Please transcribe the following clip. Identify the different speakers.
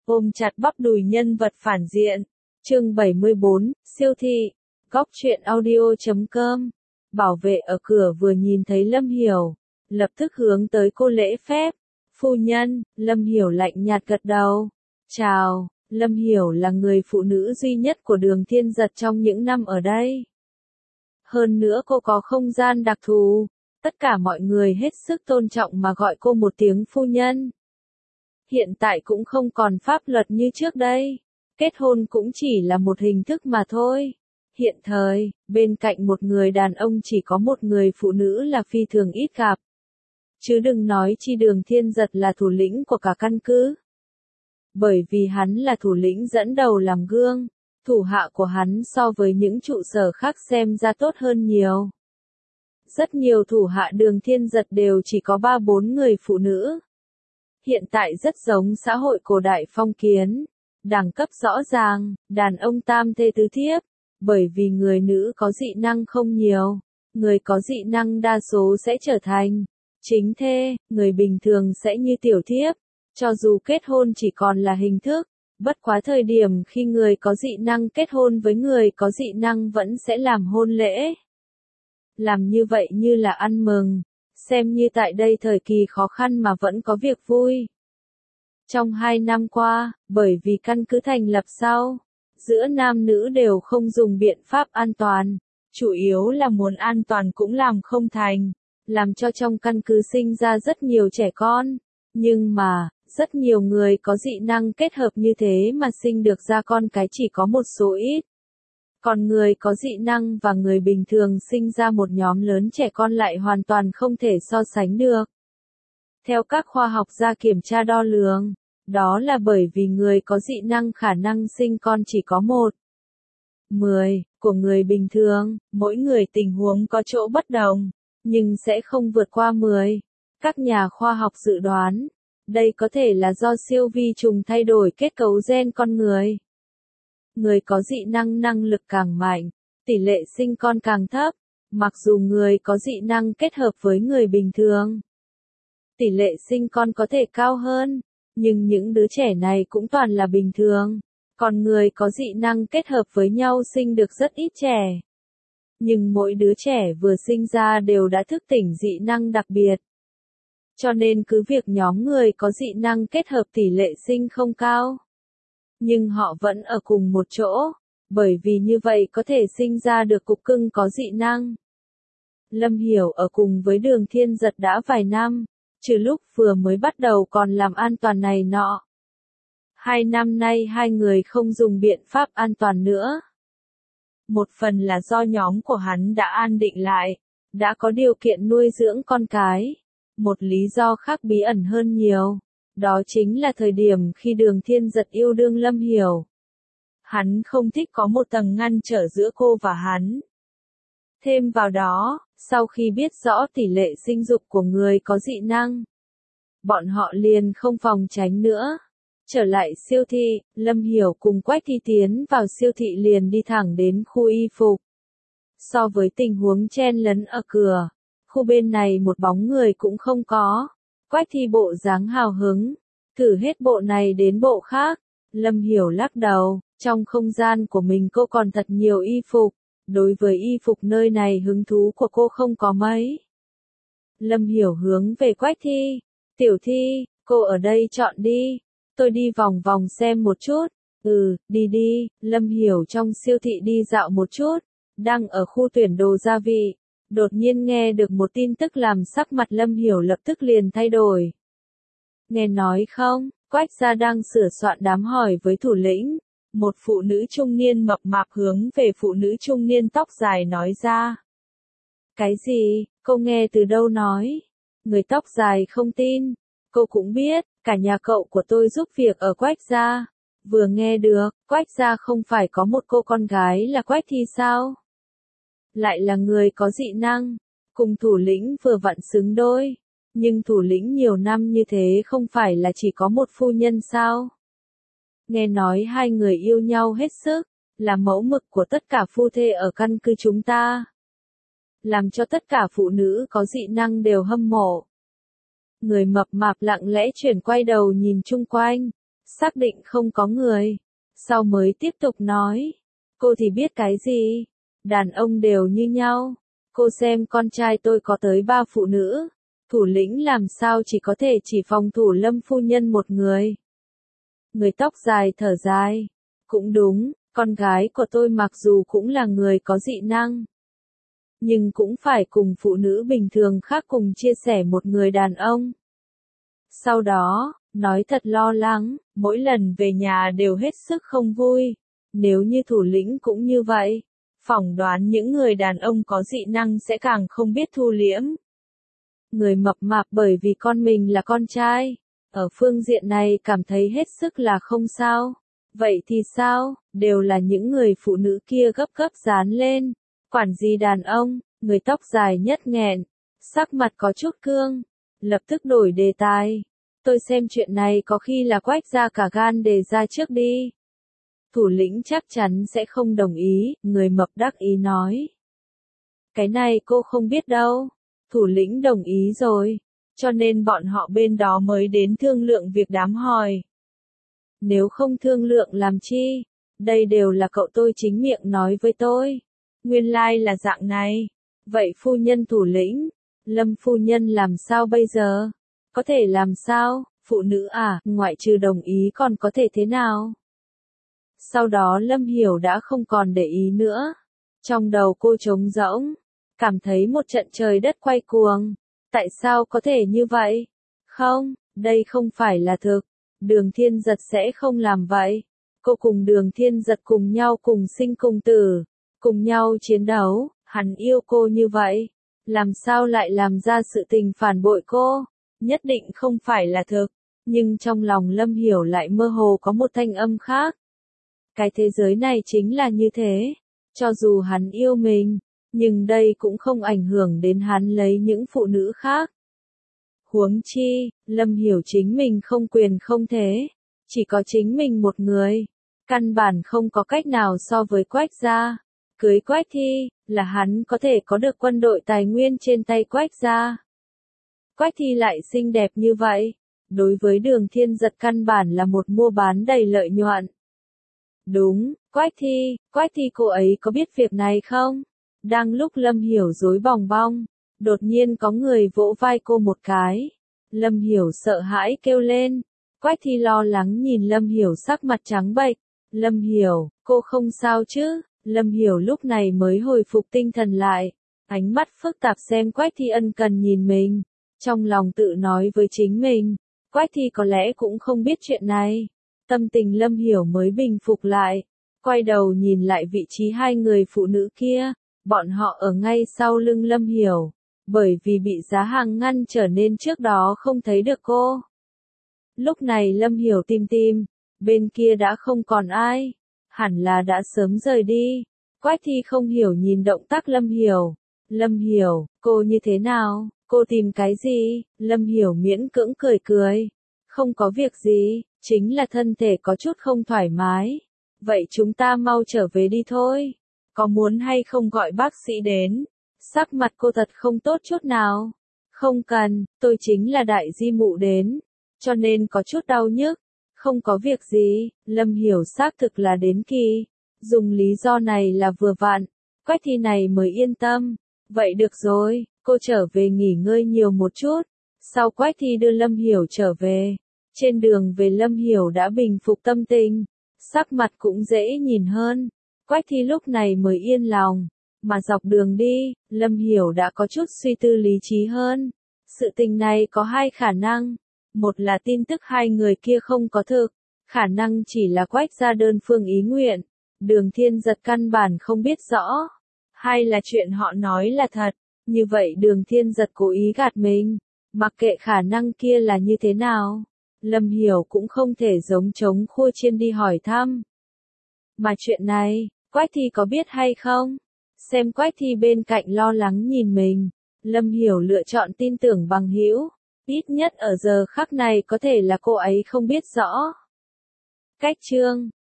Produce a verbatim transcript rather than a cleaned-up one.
Speaker 1: ôm chặt bắp đùi nhân vật phản diện. Chương bảy mươi bốn, siêu thị. Góc truyện audio chấm com. Bảo vệ ở cửa vừa nhìn thấy Lâm Hiểu, lập tức hướng tới cô lễ phép. Phu nhân. Lâm Hiểu lạnh nhạt gật đầu. Chào. Lâm Hiểu là người phụ nữ duy nhất của Đường Thiên Giật trong những năm ở đây. Hơn nữa cô có không gian đặc thù, tất cả mọi người hết sức tôn trọng mà gọi cô một tiếng phu nhân. Hiện tại cũng không còn pháp luật như trước đây, kết hôn cũng chỉ là một hình thức mà thôi. Hiện thời, bên cạnh một người đàn ông chỉ có một người phụ nữ là phi thường ít gặp. Chứ đừng nói chi Đường Thiên Giật là thủ lĩnh của cả căn cứ. Bởi vì hắn là thủ lĩnh dẫn đầu làm gương, thủ hạ của hắn so với những trụ sở khác xem ra tốt hơn nhiều. Rất nhiều thủ hạ Đường Thiên Giật đều chỉ có ba bốn người phụ nữ. Hiện tại rất giống xã hội cổ đại phong kiến, đẳng cấp rõ ràng, đàn ông tam thê tứ thiếp, bởi vì người nữ có dị năng không nhiều, người có dị năng đa số sẽ trở thành chính thê, người bình thường sẽ như tiểu thiếp, cho dù kết hôn chỉ còn là hình thức, bất quá thời điểm khi người có dị năng kết hôn với người có dị năng vẫn sẽ làm hôn lễ. Làm như vậy như là ăn mừng, xem như tại đây thời kỳ khó khăn mà vẫn có việc vui. Trong hai năm qua, bởi vì căn cứ thành lập sau, giữa nam nữ đều không dùng biện pháp an toàn, chủ yếu là muốn an toàn cũng làm không thành, làm cho trong căn cứ sinh ra rất nhiều trẻ con. Nhưng mà, rất nhiều người có dị năng kết hợp như thế mà sinh được ra con cái chỉ có một số ít. Còn người có dị năng và người bình thường sinh ra một nhóm lớn trẻ con lại hoàn toàn không thể so sánh được. Theo các khoa học gia kiểm tra đo lường, đó là bởi vì người có dị năng khả năng sinh con chỉ có một. mười, của người bình thường, mỗi người tình huống có chỗ bất đồng, nhưng sẽ không vượt qua mười. Các nhà khoa học dự đoán, đây có thể là do siêu vi trùng thay đổi kết cấu gen con người. Người có dị năng năng lực càng mạnh, tỷ lệ sinh con càng thấp, mặc dù người có dị năng kết hợp với người bình thường. Tỷ lệ sinh con có thể cao hơn, nhưng những đứa trẻ này cũng toàn là bình thường, còn người có dị năng kết hợp với nhau sinh được rất ít trẻ. Nhưng mỗi đứa trẻ vừa sinh ra đều đã thức tỉnh dị năng đặc biệt. Cho nên cứ việc nhóm người có dị năng kết hợp tỷ lệ sinh không cao, nhưng họ vẫn ở cùng một chỗ, bởi vì như vậy có thể sinh ra được cục cưng có dị năng. Lâm Hiểu ở cùng với Đường Thiên Giật đã vài năm, trừ lúc vừa mới bắt đầu còn làm an toàn này nọ. Hai năm nay hai người không dùng biện pháp an toàn nữa. Một phần là do nhóm của hắn đã an định lại, đã có điều kiện nuôi dưỡng con cái. Một lý do khác bí ẩn hơn nhiều, đó chính là thời điểm khi Đường Thiên Giật yêu đương Lâm Hiểu. Hắn không thích có một tầng ngăn trở giữa cô và hắn. Thêm vào đó, sau khi biết rõ tỷ lệ sinh dục của người có dị năng, bọn họ liền không phòng tránh nữa. Trở lại siêu thị, Lâm Hiểu cùng Quách Thi tiến vào siêu thị liền đi thẳng đến khu y phục. So với tình huống chen lấn ở cửa, khu bên này một bóng người cũng không có. Quách Thi bộ dáng hào hứng, thử hết bộ này đến bộ khác. Lâm Hiểu lắc đầu, trong không gian của mình cô còn thật nhiều y phục, đối với y phục nơi này hứng thú của cô không có mấy. Lâm Hiểu hướng về Quách Thi, tiểu Thi, cô ở đây chọn đi, tôi đi vòng vòng xem một chút. Ừ, đi đi. Lâm Hiểu trong siêu thị đi dạo một chút, đang ở khu tuyển đồ gia vị. Đột nhiên nghe được một tin tức làm sắc mặt Lâm Hiểu lập tức liền thay đổi. Nghe nói không, Quách gia đang sửa soạn đám hỏi với thủ lĩnh. Một phụ nữ trung niên mập mạp hướng về phụ nữ trung niên tóc dài nói ra. Cái gì, cô nghe từ đâu nói? Người tóc dài không tin. Cô cũng biết, cả nhà cậu của tôi giúp việc ở Quách gia. Vừa nghe được, Quách gia không phải có một cô con gái là Quách Thi sao? Lại là người có dị năng, cùng thủ lĩnh vừa vặn xứng đôi. Nhưng thủ lĩnh nhiều năm như thế không phải là chỉ có một phu nhân sao? Nghe nói hai người yêu nhau hết sức, là mẫu mực của tất cả phu thê ở căn cứ chúng ta. Làm cho tất cả phụ nữ có dị năng đều hâm mộ. Người mập mạp lặng lẽ chuyển quay đầu nhìn chung quanh, xác định không có người, sau mới tiếp tục nói. Cô thì biết cái gì? Đàn ông đều như nhau. Cô xem con trai tôi có tới ba phụ nữ. Thủ lĩnh làm sao chỉ có thể chỉ phòng thủ Lâm phu nhân một người. Người tóc dài thở dài. Cũng đúng, con gái của tôi mặc dù cũng là người có dị năng, nhưng cũng phải cùng phụ nữ bình thường khác cùng chia sẻ một người đàn ông. Sau đó, nói thật lo lắng, mỗi lần về nhà đều hết sức không vui. Nếu như thủ lĩnh cũng như vậy, phỏng đoán những người đàn ông có dị năng sẽ càng không biết thu liễm. Người mập mạp bởi vì con mình là con trai, ở phương diện này cảm thấy hết sức là không sao. Vậy thì sao, đều là những người phụ nữ kia gấp gấp dán lên. Quản gì đàn ông, người tóc dài nhất nghẹn, sắc mặt có chút cương, lập tức đổi đề tài. Tôi xem chuyện này có khi là Quách ra cả gan đề ra trước đi. Thủ lĩnh chắc chắn sẽ không đồng ý, người mập đắc ý nói. Cái này cô không biết đâu, thủ lĩnh đồng ý rồi, cho nên bọn họ bên đó mới đến thương lượng việc đám hỏi. Nếu không thương lượng làm chi, đây đều là cậu tôi chính miệng nói với tôi. Nguyên lai là dạng này. Vậy phu nhân thủ lĩnh, Lâm phu nhân làm sao bây giờ? Có thể làm sao, phụ nữ à, ngoại trừ đồng ý còn có thể thế nào? Sau đó Lâm Hiểu đã không còn để ý nữa. Trong đầu cô trống rỗng, cảm thấy một trận trời đất quay cuồng. Tại sao có thể như vậy? Không, đây không phải là thực. Đường Thiên Giật sẽ không làm vậy. Cô cùng Đường Thiên Giật cùng nhau cùng sinh cùng tử, cùng nhau chiến đấu, hắn yêu cô như vậy. Làm sao lại làm ra sự tình phản bội cô? Nhất định không phải là thực. Nhưng trong lòng Lâm Hiểu lại mơ hồ có một thanh âm khác. Cái thế giới này chính là như thế. Cho dù hắn yêu mình, nhưng đây cũng không ảnh hưởng đến hắn lấy những phụ nữ khác. Huống chi, Lâm Hiểu chính mình không quyền không thế. Chỉ có chính mình một người. Căn bản không có cách nào so với Quách gia. Cưới Quách Thi, là hắn có thể có được quân đội tài nguyên trên tay Quách gia. Quách Thi lại xinh đẹp như vậy. Đối với Đường Thiên Giật căn bản là một mua bán đầy lợi nhuận. Đúng, Quách Thi, Quách Thi cô ấy có biết việc này không? Đang lúc Lâm Hiểu rối bòng bong, đột nhiên có người vỗ vai cô một cái. Lâm Hiểu sợ hãi kêu lên. Quách Thi lo lắng nhìn Lâm Hiểu sắc mặt trắng bệch. Lâm Hiểu, cô không sao chứ? Lâm Hiểu lúc này mới hồi phục tinh thần lại. Ánh mắt phức tạp xem Quách Thi ân cần nhìn mình. Trong lòng tự nói với chính mình. Quách Thi có lẽ cũng không biết chuyện này. Tâm tình Lâm Hiểu mới bình phục lại. Quay đầu nhìn lại vị trí hai người phụ nữ kia. Bọn họ ở ngay sau lưng Lâm Hiểu. Bởi vì bị giá hàng ngăn trở nên trước đó không thấy được cô. Lúc này Lâm Hiểu tìm tìm. Bên kia đã không còn ai. Hẳn là đã sớm rời đi. Quách Thi không hiểu nhìn động tác Lâm Hiểu. Lâm Hiểu, cô như thế nào? Cô tìm cái gì? Lâm Hiểu miễn cưỡng cười cười. Không có việc gì, chính là thân thể có chút không thoải mái. Vậy chúng ta mau trở về đi thôi. Có muốn hay không gọi bác sĩ đến? Sắc mặt cô thật không tốt chút nào. Không cần, tôi chính là đại di mụ đến. Cho nên có chút đau nhức. Không có việc gì, Lâm Hiểu xác thực là đến kỳ. Dùng lý do này là vừa vặn. Quách Thi này mới yên tâm. Vậy được rồi, cô trở về nghỉ ngơi nhiều một chút. Sau Quách Thi đưa Lâm Hiểu trở về. Trên đường về Lâm Hiểu đã bình phục tâm tình. Sắc mặt cũng dễ nhìn hơn. Quách Thi lúc này mới yên lòng. Mà dọc đường đi, Lâm Hiểu đã có chút suy tư lý trí hơn. Sự tình này có hai khả năng. Một là tin tức hai người kia không có thực. Khả năng chỉ là Quách ra đơn phương ý nguyện. Đường Thiên Giật căn bản không biết rõ. Hai là chuyện họ nói là thật. Như vậy Đường Thiên Giật cố ý gạt mình. Mặc kệ khả năng kia là như thế nào. Lâm Hiểu cũng không thể giống trống khua chiên đi hỏi thăm. Mà chuyện này, Quách Thi có biết hay không? Xem Quách Thi bên cạnh lo lắng nhìn mình. Lâm Hiểu lựa chọn tin tưởng bằng hữu. Ít nhất ở giờ khắc này có thể là cô ấy không biết rõ. Cách chương